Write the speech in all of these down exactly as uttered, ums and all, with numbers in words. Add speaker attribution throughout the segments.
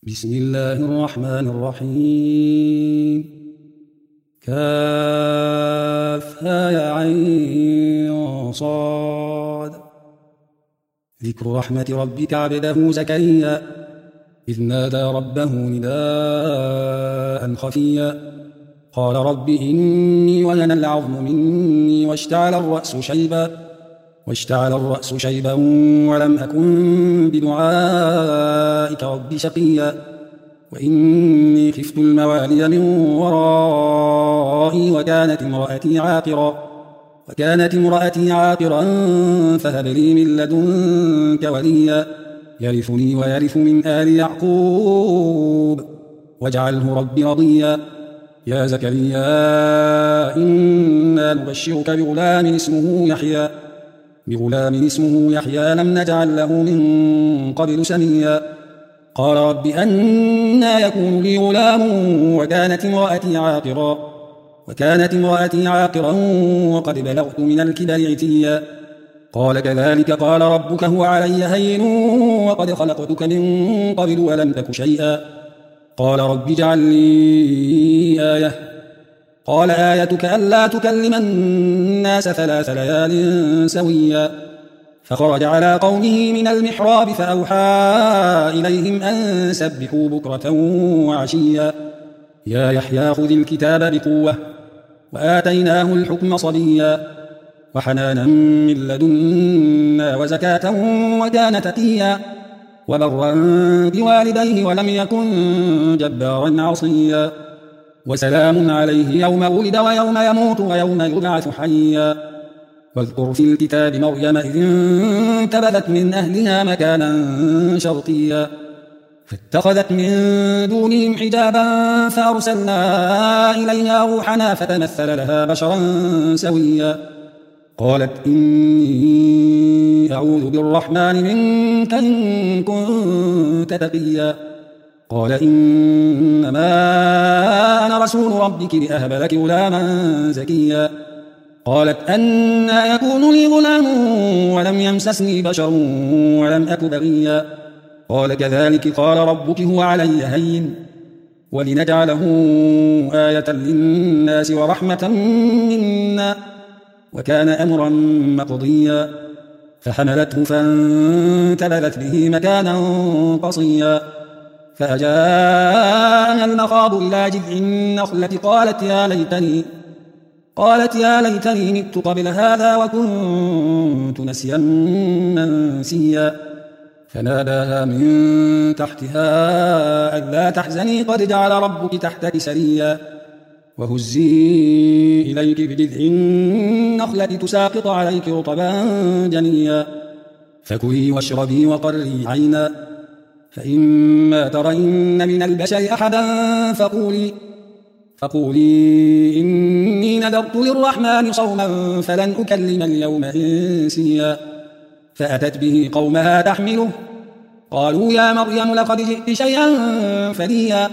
Speaker 1: بسم الله الرحمن الرحيم. كافها يا عين صاد. ذكر رحمة ربك عبده زكريا إذ نادى ربه نداء خفيا قال رب إني وهن العظم مني واشتعل الرأس شيبا واشتعل الرأس شيبا ولم أكن بدعائك رب شقيا وإني خفت الموالي من ورائي وكانت امرأتي عاقرا وكانت امرأتي عاقرا فهب لي من لدنك وليا يرثني ويرث من آل يعقوب واجعله رب رضيا. يا زكريا إنا نبشرك بغلام اسمه يحيى بغلام اسمه يحيى لم نجعل له من قبل سميا قال رب أنى يكون لي غلام وكانت امرأتي عاقرا وكانت امرأتي عاقرا وقد بلغت من الكبر عتيا قال كذلك قال ربك هو علي هين وقد خلقتك من قبل ولم تك شيئا قال رب اجعل لي آية قال آيتك ألا تكلم الناس ثلاث ليال سويا فخرج على قومه من المحراب فأوحى إليهم أن سبحوا بكرة وعشيا يا يحيى خذ الكتاب بقوة وآتيناه الحكم صبيا وحنانا من لدنا وزكاة وكان تقيا وبرا بوالديه ولم يكن جبارا عصيا وسلام عليه يوم ولد ويوم يموت ويوم يبعث حيا واذكر في الكتاب مريم إذ انتبذت من أهلها مكانا شرقيا فاتخذت من دونهم حجابا فأرسلنا إليها روحنا فتمثل لها بشرا سويا قالت إني أعوذ بالرحمن منك إن كنت تقيا قال إنما أنا رسول ربك لأهب لك غلاما زكيا قالت أنى يكون لي غلام ولم يمسسني بشر ولم أك بغيا قال كذلك قال ربك هو علي هين ولنجعله آية للناس ورحمة منا وكان أمرا مقضيا فحملته فانتبذت به مكانا قصيا فأجاءها المخاض إلى جذع النخلة قالت يا ليتني قالت يا ليتني مت قبل هذا وكنت نسيا منسيا فناداها من تحتها ألا تحزني قد جعل ربك تحتك سريا وهزي إليك بجذع النخلة تساقط عليك رطبا جنيا فكلي واشربي وقري عينا فإما ترين من البشر أحدا فقولي فقولي إني نذرت للرحمن صوما فلن أكلم اليوم إنسيا فأتت به قومها تحمله قالوا يا مريم لقد جئت شيئا فريا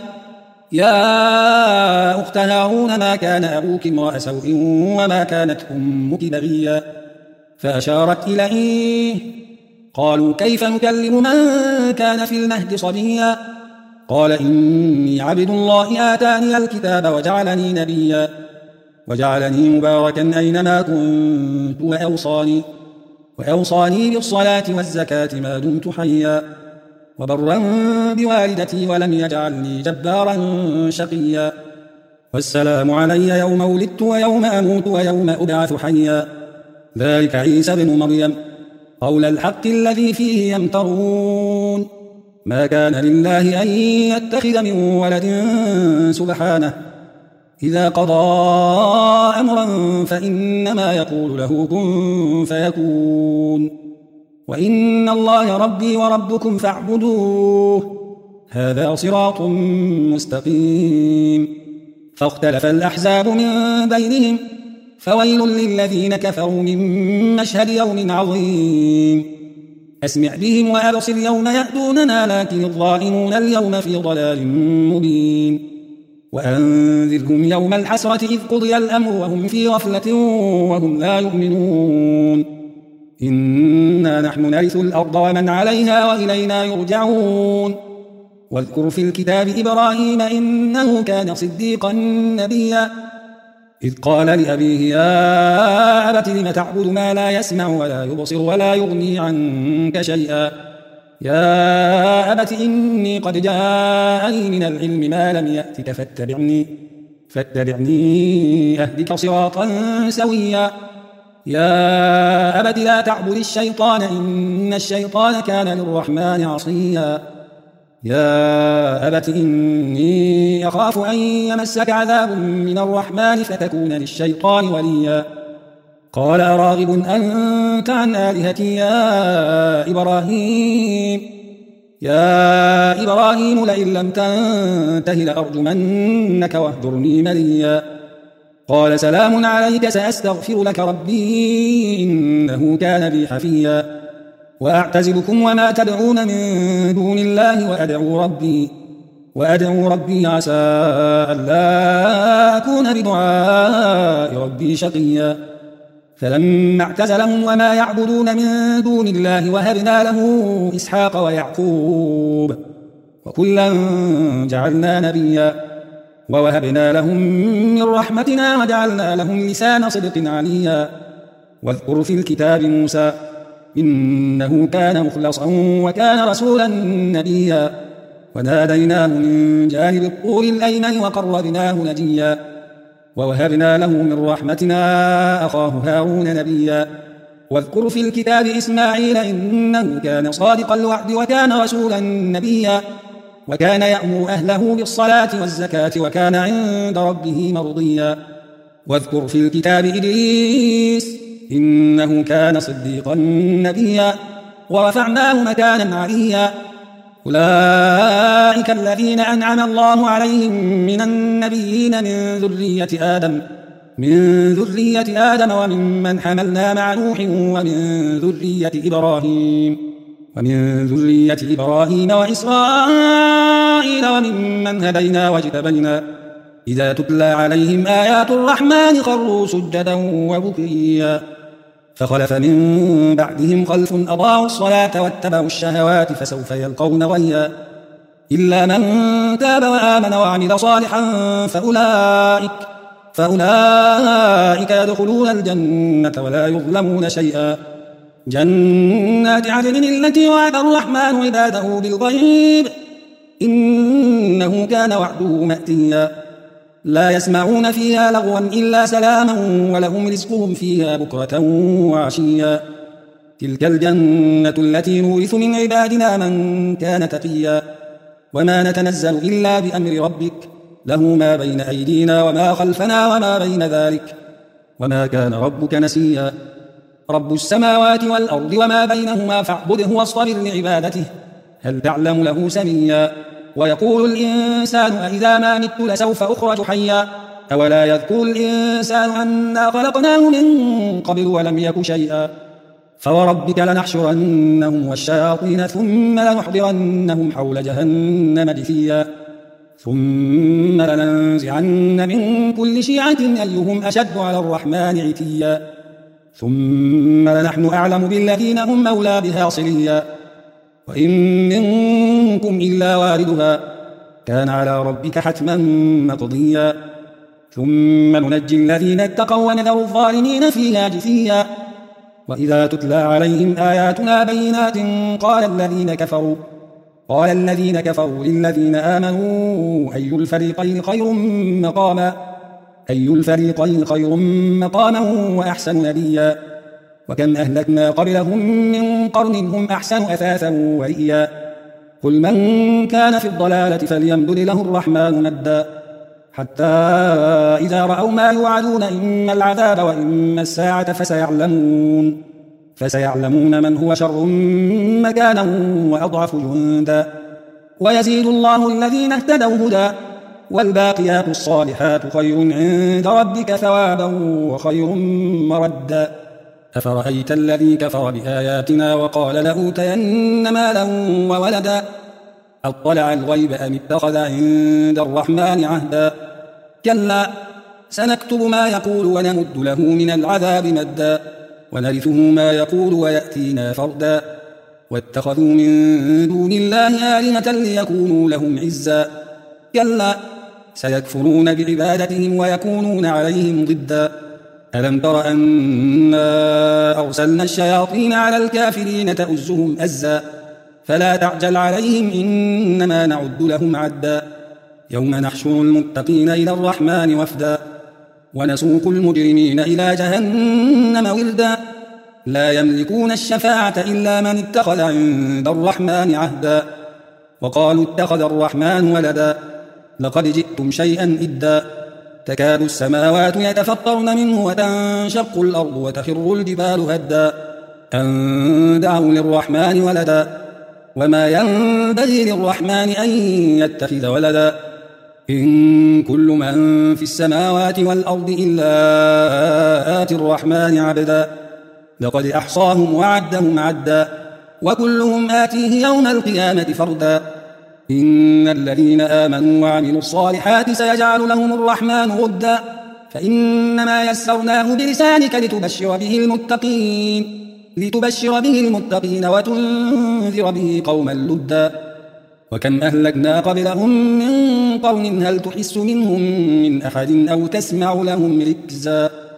Speaker 1: يا أخت هارون ما كان أبوك امرأ سوء وما كانت أمك بغيا فأشارت إليه قالوا كيف نكلم من كان في المهد صبيا قال إني عبد الله آتاني الكتاب وجعلني نبيا وجعلني مباركا أينما كنت وأوصاني وأوصاني بالصلاة والزكاة ما دمت حيا وبرا بوالدتي ولم يجعلني جبارا شقيا والسلام علي يوم ولدت ويوم أموت ويوم أبعث حيا ذلك عيسى بن مريم قول الحق الذي فيه يمترون ما كان لله أن يتخذ من ولد سبحانه إذا قضى أمرا فإنما يقول له كن فيكون وإن الله ربي وربكم فاعبدوه هذا صراط مستقيم فاختلف الأحزاب من بينهم فويل للذين كفروا من مشهد يوم عظيم أسمع بهم وأبصر يوم يأتوننا لكن الظالمون اليوم في ضلال مبين وأنذرهم يوم الحسرة إذ قضي الأمر وهم في غفلة وهم لا يؤمنون إنا نحن نرث الأرض ومن عليها وإلينا يرجعون واذكر في الكتاب إبراهيم إنه كان صديقا نبيا إذ قال لأبيه يا أبت لم تعبد ما لا يسمع ولا يبصر ولا يغني عنك شيئا يا أبت إني قد جاءني من العلم ما لم يأتك فاتبعني فاتبعني أهدك صراطا سويا يا أبت لا تعبد الشيطان إن الشيطان كان للرحمن عصيا يا أبت إني أخاف أن يمسك عذاب من الرحمن فتكون للشيطان وليا قال أراغب أنت عن آلهتي يا إبراهيم يا إبراهيم لئن لم تنته لأرجمنك واهجرني مليا قال سلام عليك سأستغفر لك ربي إنه كان بي حفيا وأعتزلكم وما تدعون من دون الله وأدعو ربي وأدعو ربي عسى ألا أكون بدعاء ربي شقيا فلما اعتزلهم وما يعبدون من دون الله وهبنا له إسحاق ويعقوب وكلا جعلنا نبيا ووهبنا لهم من رحمتنا وجعلنا لهم لسان صدق عليا واذكر في الكتاب موسى إنه كان مخلصا وكان رسولا نبيا وناديناه من جانب الطور الأيمن وقربناه نجيا ووهبنا له من رحمتنا أخاه هارون نبيا واذكر في الكتاب إسماعيل إنه كان صادق الوعد وكان رسولا نبيا وكان يأمر أهله بالصلاة والزكاة وكان عند ربه مرضيا واذكر في الكتاب إدريس إنه كان صديقا نبيا ورفعناه مكانا عليا أولئك الذين أنعم الله عليهم من النبيين من ذرية آدم من ذرية آدم وممن حملنا مع نوح ومن ذرية إبراهيم ومن ذرية إبراهيم وإسرائيل وممن هدينا واجتبينا إذا تتلى عليهم آيات الرحمن خروا سجدا وبكيا فخلف من بعدهم خلف أضاعوا الصلاة واتبعوا الشهوات فسوف يلقون غيا إلا من تاب وآمن وعمل صالحا فأولئك فأولئك يدخلون الجنة ولا يظلمون شيئا جنات عدن التي وعد الرحمن عباده بالغيب إنه كان وعده مأتيا لا يسمعون فيها لغوا إلا سلاما ولهم رزقهم فيها بكرة وعشيا تلك الجنة التي نورث من عبادنا من كان تقيا وما نتنزل إلا بأمر ربك له ما بين أيدينا وما خلفنا وما بين ذلك وما كان ربك نسيا رب السماوات والأرض وما بينهما فاعبده واصطبر لعبادته هل تعلم له سميا ويقول الإنسان أإذا ما مت لسوف أخرج حيا أولا يذكر الإنسان أنا خلقناه من قبل ولم يك شيئا فوربك لنحشرنهم والشياطين ثم لنحضرنهم حول جهنم جثيا ثم لننزعن من كل شيعة أيهم أشد على الرحمن عتيا ثم لنحن أعلم بالذين هم أولى بها صليا وإن منكم إلا واردها كان على ربك حتما مقضيا ثم ننجي الذين اتقوا ونذر الظالمين فيها جثيا وإذا تتلى عليهم آياتنا بينات قال الذين كفروا قال الذين كفروا للذين آمنوا أي الفريقين خير مقاما أي الفريقين خير مقاما وأحسن نبيا وكم أهلكنا قبلهم من قرن هم أحسن أثاثا ورئيا قل من كان في الضلالة فليمدد له الرحمن مدا حتى إذا رأوا ما يوعدون إما العذاب وإما الساعة فسيعلمون فسيعلمون من هو شر مكانا وأضعف جندا ويزيد الله الذين اهتدوا هدى والباقيات الصالحات خير عند ربك ثوابا وخير مردا أفرأيت الذي كفر بآياتنا وقال لأوتين مالا وولدا أطلع الغيب أم اتخذ عند الرحمن عهدا كلا سنكتب ما يقول ونمد له من العذاب مدا ونرثه ما يقول ويأتينا فردا واتخذوا من دون الله آلهة ليكونوا لهم عزا كلا سيكفرون بعبادتهم ويكونون عليهم ضدا ألم تر أنا أرسلنا الشياطين على الكافرين تؤزهم أزا فلا تعجل عليهم إنما نعد لهم عدا يوم نحشر المتقين إلى الرحمن وفدا ونسوق المجرمين إلى جهنم وردا لا يملكون الشفاعة إلا من اتخذ عند الرحمن عهدا وقالوا اتخذ الرحمن ولدا لقد جئتم شيئا إدا تكاد السماوات يتفطرن منه وتنشق الأرض وتخر الجبال هدا أن دعوا للرحمن ولدا وما ينبغي للرحمن أن يتخذ ولدا إن كل من في السماوات والأرض إلا آتي الرحمن عبدا لقد أحصاهم وعدهم عدا وكلهم آتيه يوم القيامة فردا إن الذين آمنوا وعملوا الصالحات سيجعل لهم الرحمن غدا فإنما يسرناه بلسانك لتبشر به المتقين لتبشر به المتقين وتنذر به قوما لدا وكم أهلكنا قبلهم من قرن هل تحس منهم من أحد أو تسمع لهم ركزا